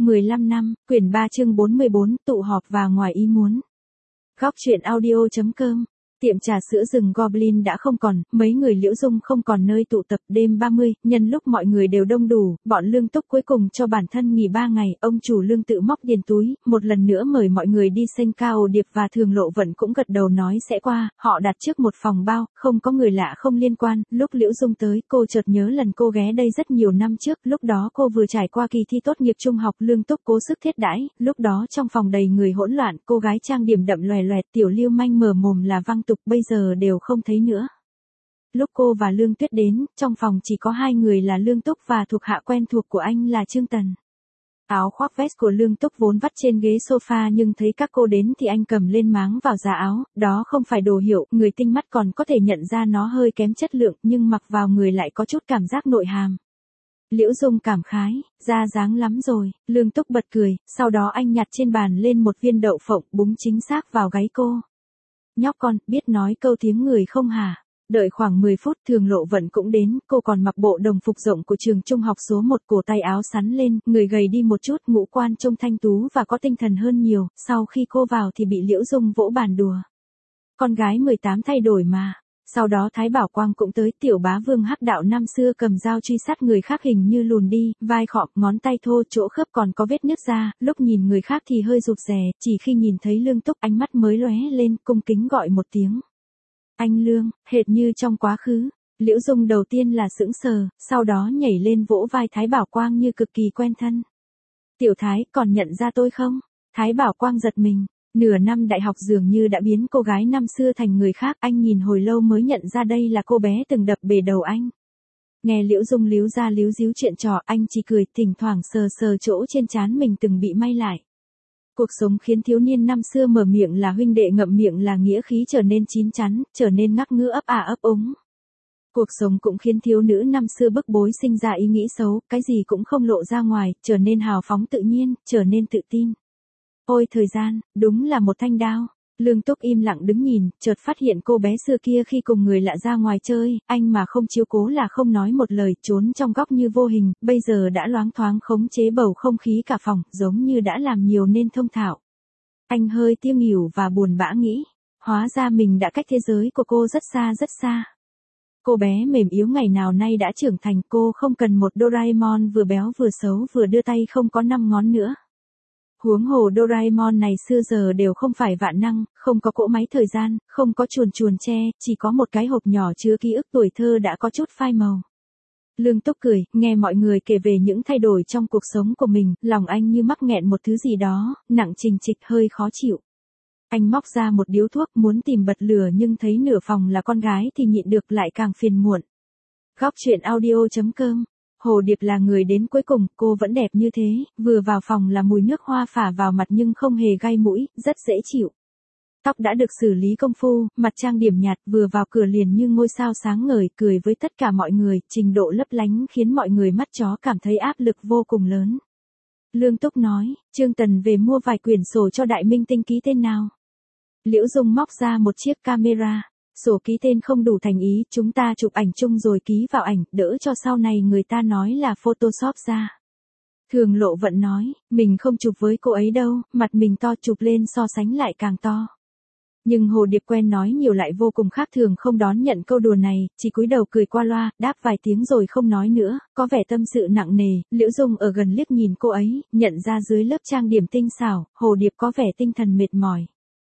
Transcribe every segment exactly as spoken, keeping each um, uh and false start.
mười lăm năm, quyển ba chương bốn mươi bốn, tụ họp và ngoài ý muốn. Góc truyện audio chấm com. Tiệm trà sữa rừng Goblin đã không còn, mấy người Liễu Dung không còn nơi tụ tập. Đêm ba mươi, nhân lúc mọi người đều đông đủ, bọn Lương Túc cuối cùng cho bản thân nghỉ ba ngày, ông chủ Lương tự móc tiền túi, một lần nữa mời mọi người đi xanh cao. Điệp và Thường Lộ Vận cũng gật đầu nói sẽ qua, họ đặt trước một phòng bao, không có người lạ không liên quan. Lúc Liễu Dung tới, cô chợt nhớ lần cô ghé đây rất nhiều năm trước, lúc đó cô vừa trải qua kỳ thi tốt nghiệp trung học. Lương Túc cố sức thiết đãi, lúc đó trong phòng đầy người hỗn loạn, cô gái trang điểm đậm loè loẹt, tiểu lưu manh mở mồm là văng tục, bây giờ đều không thấy nữa. Lúc cô và Lương Tuyết đến, trong phòng chỉ có hai người là Lương Túc và thuộc hạ quen thuộc của anh là Trương Tần. Áo khoác vest của Lương Túc vốn vắt trên ghế sofa, nhưng thấy các cô đến thì anh cầm lên máng vào giá áo, đó không phải đồ hiệu, người tinh mắt còn có thể nhận ra nó hơi kém chất lượng, nhưng mặc vào người lại có chút cảm giác nội hàm. Liễu Dung cảm khái, ra dáng lắm rồi. Lương Túc bật cười, sau đó anh nhặt trên bàn lên một viên đậu phộng, búng chính xác vào gáy cô. Nhóc con, biết nói câu tiếng người không hả? Đợi khoảng mười phút, Thường Lộ Vận cũng đến, cô còn mặc bộ đồng phục rộng của trường trung học số một, cổ tay áo sắn lên, người gầy đi một chút, ngũ quan trông thanh tú và có tinh thần hơn nhiều. Sau khi cô vào thì bị Liễu Dung vỗ bàn đùa. Con gái mười tám thay đổi mà. Sau đó Thái Bảo Quang cũng tới, tiểu bá vương hắc đạo năm xưa cầm dao truy sát người khác hình như lùn đi, vai khọm, ngón tay thô, chỗ khớp còn có vết nứt ra, lúc nhìn người khác thì hơi rụt rè, chỉ khi nhìn thấy Lương Túc ánh mắt mới lóe lên, cung kính gọi một tiếng. Anh Lương, hệt như trong quá khứ. Liễu Dung đầu tiên là sững sờ, sau đó nhảy lên vỗ vai Thái Bảo Quang như cực kỳ quen thân. Tiểu Thái, còn nhận ra tôi không? Thái Bảo Quang giật mình. Nửa năm đại học dường như đã biến cô gái năm xưa thành người khác, anh nhìn hồi lâu mới nhận ra đây là cô bé từng đập bể đầu anh. Nghe Liễu Dung líu ra líu díu chuyện trò, anh chỉ cười, thỉnh thoảng sờ sờ chỗ trên trán mình từng bị may lại. Cuộc sống khiến thiếu niên năm xưa mở miệng là huynh đệ, ngậm miệng là nghĩa khí trở nên chín chắn, trở nên ngắc ngứ ấp ả ấp úng. Cuộc sống cũng khiến thiếu nữ năm xưa bức bối sinh ra ý nghĩ xấu, cái gì cũng không lộ ra ngoài, trở nên hào phóng tự nhiên, trở nên tự tin. Ôi thời gian, đúng là một thanh đao. Lương Túc im lặng đứng nhìn, chợt phát hiện cô bé xưa kia khi cùng người lạ ra ngoài chơi, anh mà không chiếu cố là không nói một lời, trốn trong góc như vô hình, bây giờ đã loáng thoáng khống chế bầu không khí cả phòng, giống như đã làm nhiều nên thông thạo. Anh hơi tiêu nghỉu và buồn bã nghĩ, hóa ra mình đã cách thế giới của cô rất xa rất xa. Cô bé mềm yếu ngày nào nay đã trưởng thành, cô không cần một Doraemon vừa béo vừa xấu vừa đưa tay không có năm ngón nữa. Huống hồ Doraemon này xưa giờ đều không phải vạn năng, không có cỗ máy thời gian, không có chuồn chuồn tre, chỉ có một cái hộp nhỏ chứa ký ức tuổi thơ đã có chút phai màu. Lương Túc cười, nghe mọi người kể về những thay đổi trong cuộc sống của mình, lòng anh như mắc nghẹn một thứ gì đó, nặng trịch trịch hơi khó chịu. Anh móc ra một điếu thuốc muốn tìm bật lửa nhưng thấy nửa phòng là con gái thì nhịn được lại càng phiền muộn. Góc truyện audio chấm com. Hồ Điệp là người đến cuối cùng, cô vẫn đẹp như thế, vừa vào phòng là mùi nước hoa phả vào mặt nhưng không hề gai mũi, rất dễ chịu. Tóc đã được xử lý công phu, mặt trang điểm nhạt, vừa vào cửa liền như ngôi sao sáng ngời, cười với tất cả mọi người, trình độ lấp lánh khiến mọi người mắt chó cảm thấy áp lực vô cùng lớn. Lương Túc nói, Trương Tần về mua vài quyển sổ cho Đại Minh Tinh ký tên nào. Liễu Dung móc ra một chiếc camera. Sổ ký tên không đủ thành ý, chúng ta chụp ảnh chung rồi ký vào ảnh, đỡ cho sau này người ta nói là Photoshop ra. Thường Lộ Vận nói, mình không chụp với cô ấy đâu, mặt mình to chụp lên so sánh lại càng to. Nhưng Hồ Điệp quen nói nhiều lại vô cùng khác thường, không đón nhận câu đùa này, chỉ cúi đầu cười qua loa, đáp vài tiếng rồi không nói nữa, có vẻ tâm sự nặng nề. Liễu Dung ở gần liếc nhìn cô ấy, nhận ra dưới lớp trang điểm tinh xảo, Hồ Điệp có vẻ tinh thần mệt mỏi.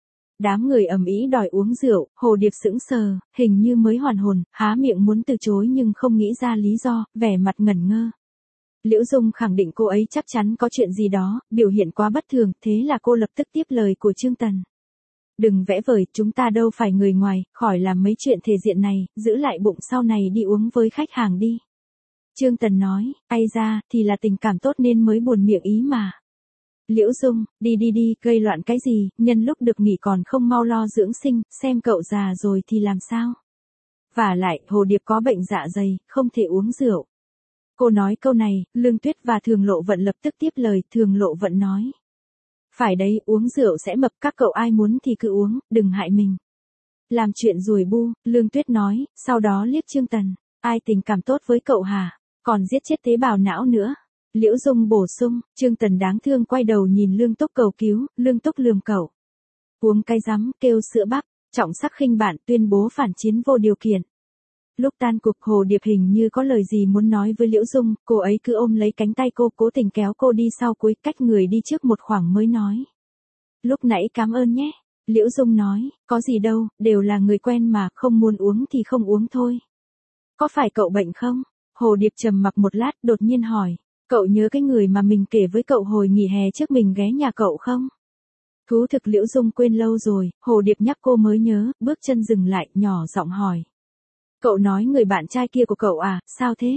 Đám người ầm ĩ đòi uống rượu, Hồ Điệp sững sờ, hình như mới hoàn hồn, há miệng muốn từ chối nhưng không nghĩ ra lý do, vẻ mặt ngẩn ngơ. Liễu Dung khẳng định cô ấy chắc chắn có chuyện gì đó, biểu hiện quá bất thường, thế là cô lập tức tiếp lời của Trương Tần. Đừng vẽ vời, chúng ta đâu phải người ngoài, khỏi làm mấy chuyện thể diện này, giữ lại bụng sau này đi uống với khách hàng đi. Trương Tần nói, ai ra, thì là tình cảm tốt nên mới buồn miệng ý mà. Liễu Dung, đi đi đi, gây loạn cái gì, nhân lúc được nghỉ còn không mau lo dưỡng sinh, xem cậu già rồi thì làm sao. Vả lại, Hồ Điệp có bệnh dạ dày, không thể uống rượu. Cô nói câu này, Lương Tuyết và Thường Lộ Vận lập tức tiếp lời, Thường Lộ Vận nói. Phải đấy, uống rượu sẽ mập, các cậu ai muốn thì cứ uống, đừng hại mình. Làm chuyện rùi bu, Lương Tuyết nói, sau đó liếc Trương Tần, ai tình cảm tốt với cậu hả, còn giết chết tế bào não nữa. Liễu Dung bổ sung, Trương Tần đáng thương quay đầu nhìn Lương Túc cầu cứu, Lương Túc lườm cậu. Uống cái rắm, kêu sữa bắp, trọng sắc khinh bạn tuyên bố phản chiến vô điều kiện. Lúc tan cuộc Hồ Điệp hình như có lời gì muốn nói với Liễu Dung, cô ấy cứ ôm lấy cánh tay cô cố tình kéo cô đi sau cuối cách người đi trước một khoảng mới nói. Lúc nãy cảm ơn nhé. Liễu Dung nói, có gì đâu, đều là người quen mà, không muốn uống thì không uống thôi. Có phải cậu bệnh không? Hồ Điệp trầm mặc một lát đột nhiên hỏi, cậu nhớ cái người mà mình kể với cậu hồi nghỉ hè trước mình ghé nhà cậu không? Thú thực Liễu Dung quên lâu rồi, Hồ Điệp nhắc cô mới nhớ, bước chân dừng lại, nhỏ giọng hỏi. Cậu nói người bạn trai kia của cậu à, sao thế?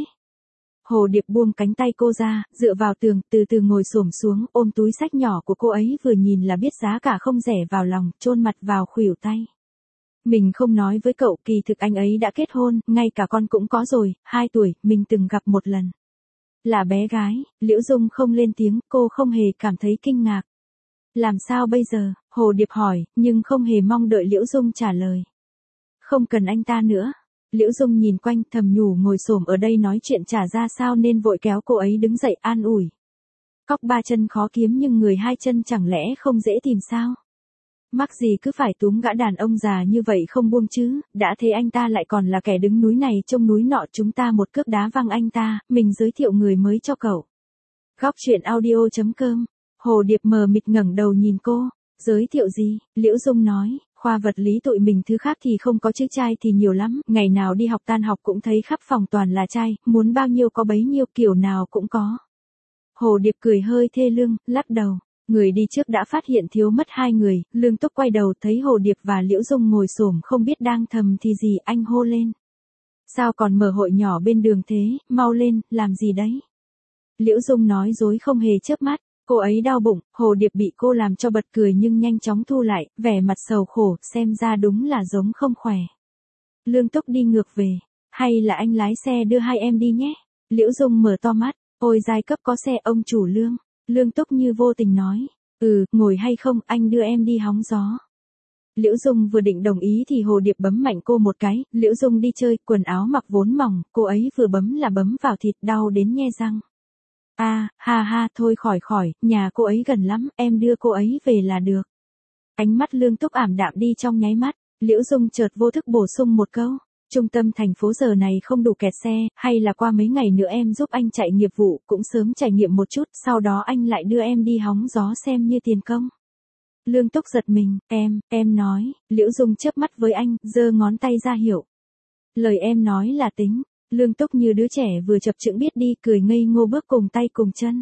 Hồ Điệp buông cánh tay cô ra, dựa vào tường, từ từ ngồi xổm xuống, ôm túi sách nhỏ của cô ấy vừa nhìn là biết giá cả không rẻ vào lòng, chôn mặt vào khuỷu tay. Mình không nói với cậu, kỳ thực anh ấy đã kết hôn, ngay cả con cũng có rồi, hai tuổi, mình từng gặp một lần. Là bé gái, Liễu Dung không lên tiếng, cô không hề cảm thấy kinh ngạc. Làm sao bây giờ? Hồ Điệp hỏi, nhưng không hề mong đợi Liễu Dung trả lời. Không cần anh ta nữa. Liễu Dung nhìn quanh thầm nhủ ngồi xổm ở đây nói chuyện chả ra sao nên vội kéo cô ấy đứng dậy an ủi. Cóc ba chân khó kiếm nhưng người hai chân chẳng lẽ không dễ tìm sao? Mắc gì cứ phải túm gã đàn ông già như vậy không buông chứ, đã thế anh ta lại còn là kẻ đứng núi này trông núi nọ, chúng ta một cước đá văng anh ta, mình giới thiệu người mới cho cậu. Góc truyện audio chấm com. Hồ Điệp mờ mịt ngẩng đầu nhìn cô, giới thiệu gì? Liễu Dung nói, khoa vật lý tụi mình thứ khác thì không có chứ trai thì nhiều lắm, ngày nào đi học tan học cũng thấy khắp phòng toàn là trai, muốn bao nhiêu có bấy nhiêu, kiểu nào cũng có. Hồ Điệp cười hơi thê lương, lắc đầu. Người đi trước đã phát hiện thiếu mất hai người, Lương Túc quay đầu thấy Hồ Điệp và Liễu Dung ngồi xổm không biết đang thầm thì gì, anh hô lên. Sao còn mở hội nhỏ bên đường thế, mau lên, làm gì đấy? Liễu Dung nói dối không hề chớp mắt, cô ấy đau bụng, Hồ Điệp bị cô làm cho bật cười nhưng nhanh chóng thu lại, vẻ mặt sầu khổ, xem ra đúng là giống không khỏe. Lương Túc đi ngược về, hay là anh lái xe đưa hai em đi nhé? Liễu Dung mở to mắt, ôi giai cấp có xe ông chủ Lương. Lương Túc như vô tình nói, ừ, ngồi hay không, anh đưa em đi hóng gió. Liễu Dung vừa định đồng ý thì Hồ Điệp bấm mạnh cô một cái, Liễu Dung đi chơi, quần áo mặc vốn mỏng, cô ấy vừa bấm là bấm vào thịt đau đến nhe răng. A, à, ha ha, thôi khỏi khỏi, nhà cô ấy gần lắm, em đưa cô ấy về là được. Ánh mắt Lương Túc ảm đạm đi trong nháy mắt, Liễu Dung chợt vô thức bổ sung một câu. Trung tâm thành phố giờ này không đủ kẹt xe, hay là qua mấy ngày nữa em giúp anh chạy nghiệp vụ, cũng sớm trải nghiệm một chút, sau đó anh lại đưa em đi hóng gió xem như tiền công. Lương Túc giật mình, em, em nói, Liễu Dung chớp mắt với anh, giơ ngón tay ra hiệu. Lời em nói là tính, Lương Túc như đứa trẻ vừa chập chững biết đi, cười ngây ngô bước cùng tay cùng chân.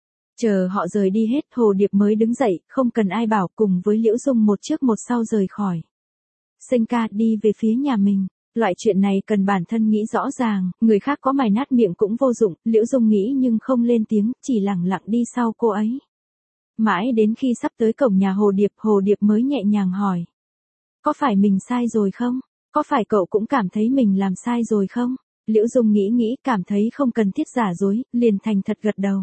Chờ họ rời đi hết, Hồ Điệp mới đứng dậy, không cần ai bảo, cùng với Liễu Dung một trước một sau rời khỏi. Sinh ca đi về phía nhà mình. Loại chuyện này cần bản thân nghĩ rõ ràng, người khác có mài nát miệng cũng vô dụng, Liễu Dung nghĩ nhưng không lên tiếng, chỉ lẳng lặng đi sau cô ấy. Mãi đến khi sắp tới cổng nhà Hồ Điệp, Hồ Điệp mới nhẹ nhàng hỏi. Có phải mình sai rồi không? Có phải cậu cũng cảm thấy mình làm sai rồi không? Liễu Dung nghĩ nghĩ, cảm thấy không cần thiết giả dối, liền thành thật gật đầu.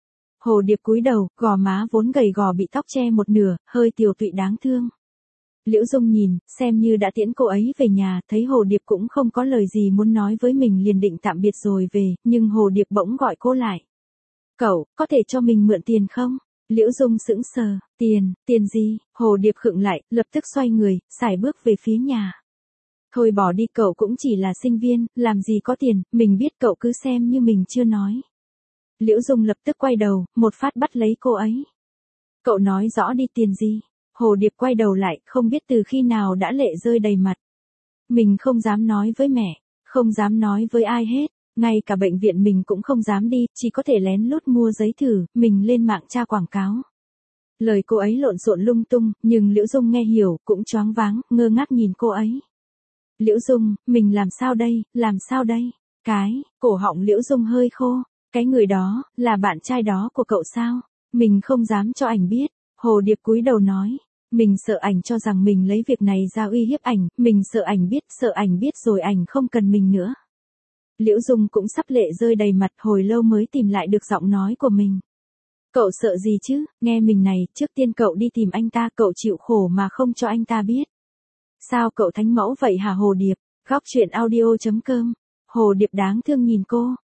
Hồ Điệp cúi đầu, gò má vốn gầy gò bị tóc che một nửa, hơi tiều tụy đáng thương. Liễu Dung nhìn, xem như đã tiễn cô ấy về nhà, thấy Hồ Điệp cũng không có lời gì muốn nói với mình liền định tạm biệt rồi về, nhưng Hồ Điệp bỗng gọi cô lại. Cậu, có thể cho mình mượn tiền không? Liễu Dung sững sờ, tiền, tiền gì? Hồ Điệp khựng lại, lập tức xoay người, sải bước về phía nhà. Thôi bỏ đi, cậu cũng chỉ là sinh viên, làm gì có tiền, mình biết, cậu cứ xem như mình chưa nói. Liễu Dung lập tức quay đầu, một phát bắt lấy cô ấy. Cậu nói rõ đi, tiền gì? Hồ Điệp quay đầu lại, không biết từ khi nào đã lệ rơi đầy mặt. Mình không dám nói với mẹ, không dám nói với ai hết, ngay cả bệnh viện mình cũng không dám đi, chỉ có thể lén lút mua giấy thử, mình lên mạng tra quảng cáo. Lời cô ấy lộn xộn lung tung, nhưng Liễu Dung nghe hiểu, cũng choáng váng, ngơ ngác nhìn cô ấy. Liễu Dung, mình làm sao đây, làm sao đây? Cái, cổ họng Liễu Dung hơi khô, cái người đó, là bạn trai đó của cậu sao? Mình không dám cho ảnh biết. Hồ Điệp cúi đầu nói, mình sợ ảnh cho rằng mình lấy việc này ra uy hiếp ảnh, mình sợ ảnh biết, sợ ảnh biết rồi ảnh không cần mình nữa. Liễu Dung cũng sắp lệ rơi đầy mặt, hồi lâu mới tìm lại được giọng nói của mình. Cậu sợ gì chứ, nghe mình này, trước tiên cậu đi tìm anh ta, cậu chịu khổ mà không cho anh ta biết. Sao cậu thánh mẫu vậy hả Hồ Điệp? Góc truyện audio chấm com. Hồ Điệp đáng thương nhìn cô,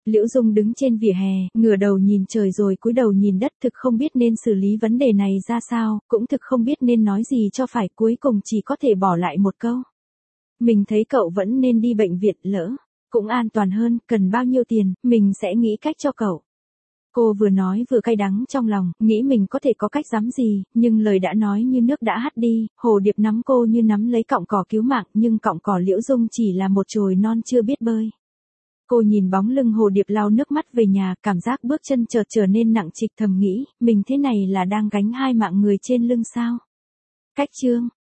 Liễu Dung đứng trên vỉa hè, ngửa đầu nhìn trời rồi cúi đầu nhìn đất, thực không biết nên xử lý vấn đề này ra sao, cũng thực không biết nên nói gì cho phải, cuối cùng chỉ có thể bỏ lại một câu. Mình thấy cậu vẫn nên đi bệnh viện, lỡ cũng an toàn hơn, cần bao nhiêu tiền, mình sẽ nghĩ cách cho cậu. Cô vừa nói vừa cay đắng trong lòng, nghĩ mình có thể có cách dám gì, nhưng lời đã nói như nước đã hắt đi, Hồ Điệp nắm cô như nắm lấy cọng cỏ cứu mạng, nhưng cọng cỏ Liễu Dung chỉ là một chồi non chưa biết bơi. Cô nhìn bóng lưng Hồ Điệp lau nước mắt về nhà, cảm giác bước chân chợt trở nên nặng trịch, thầm nghĩ, mình thế này là đang gánh hai mạng người trên lưng sao? Cách chương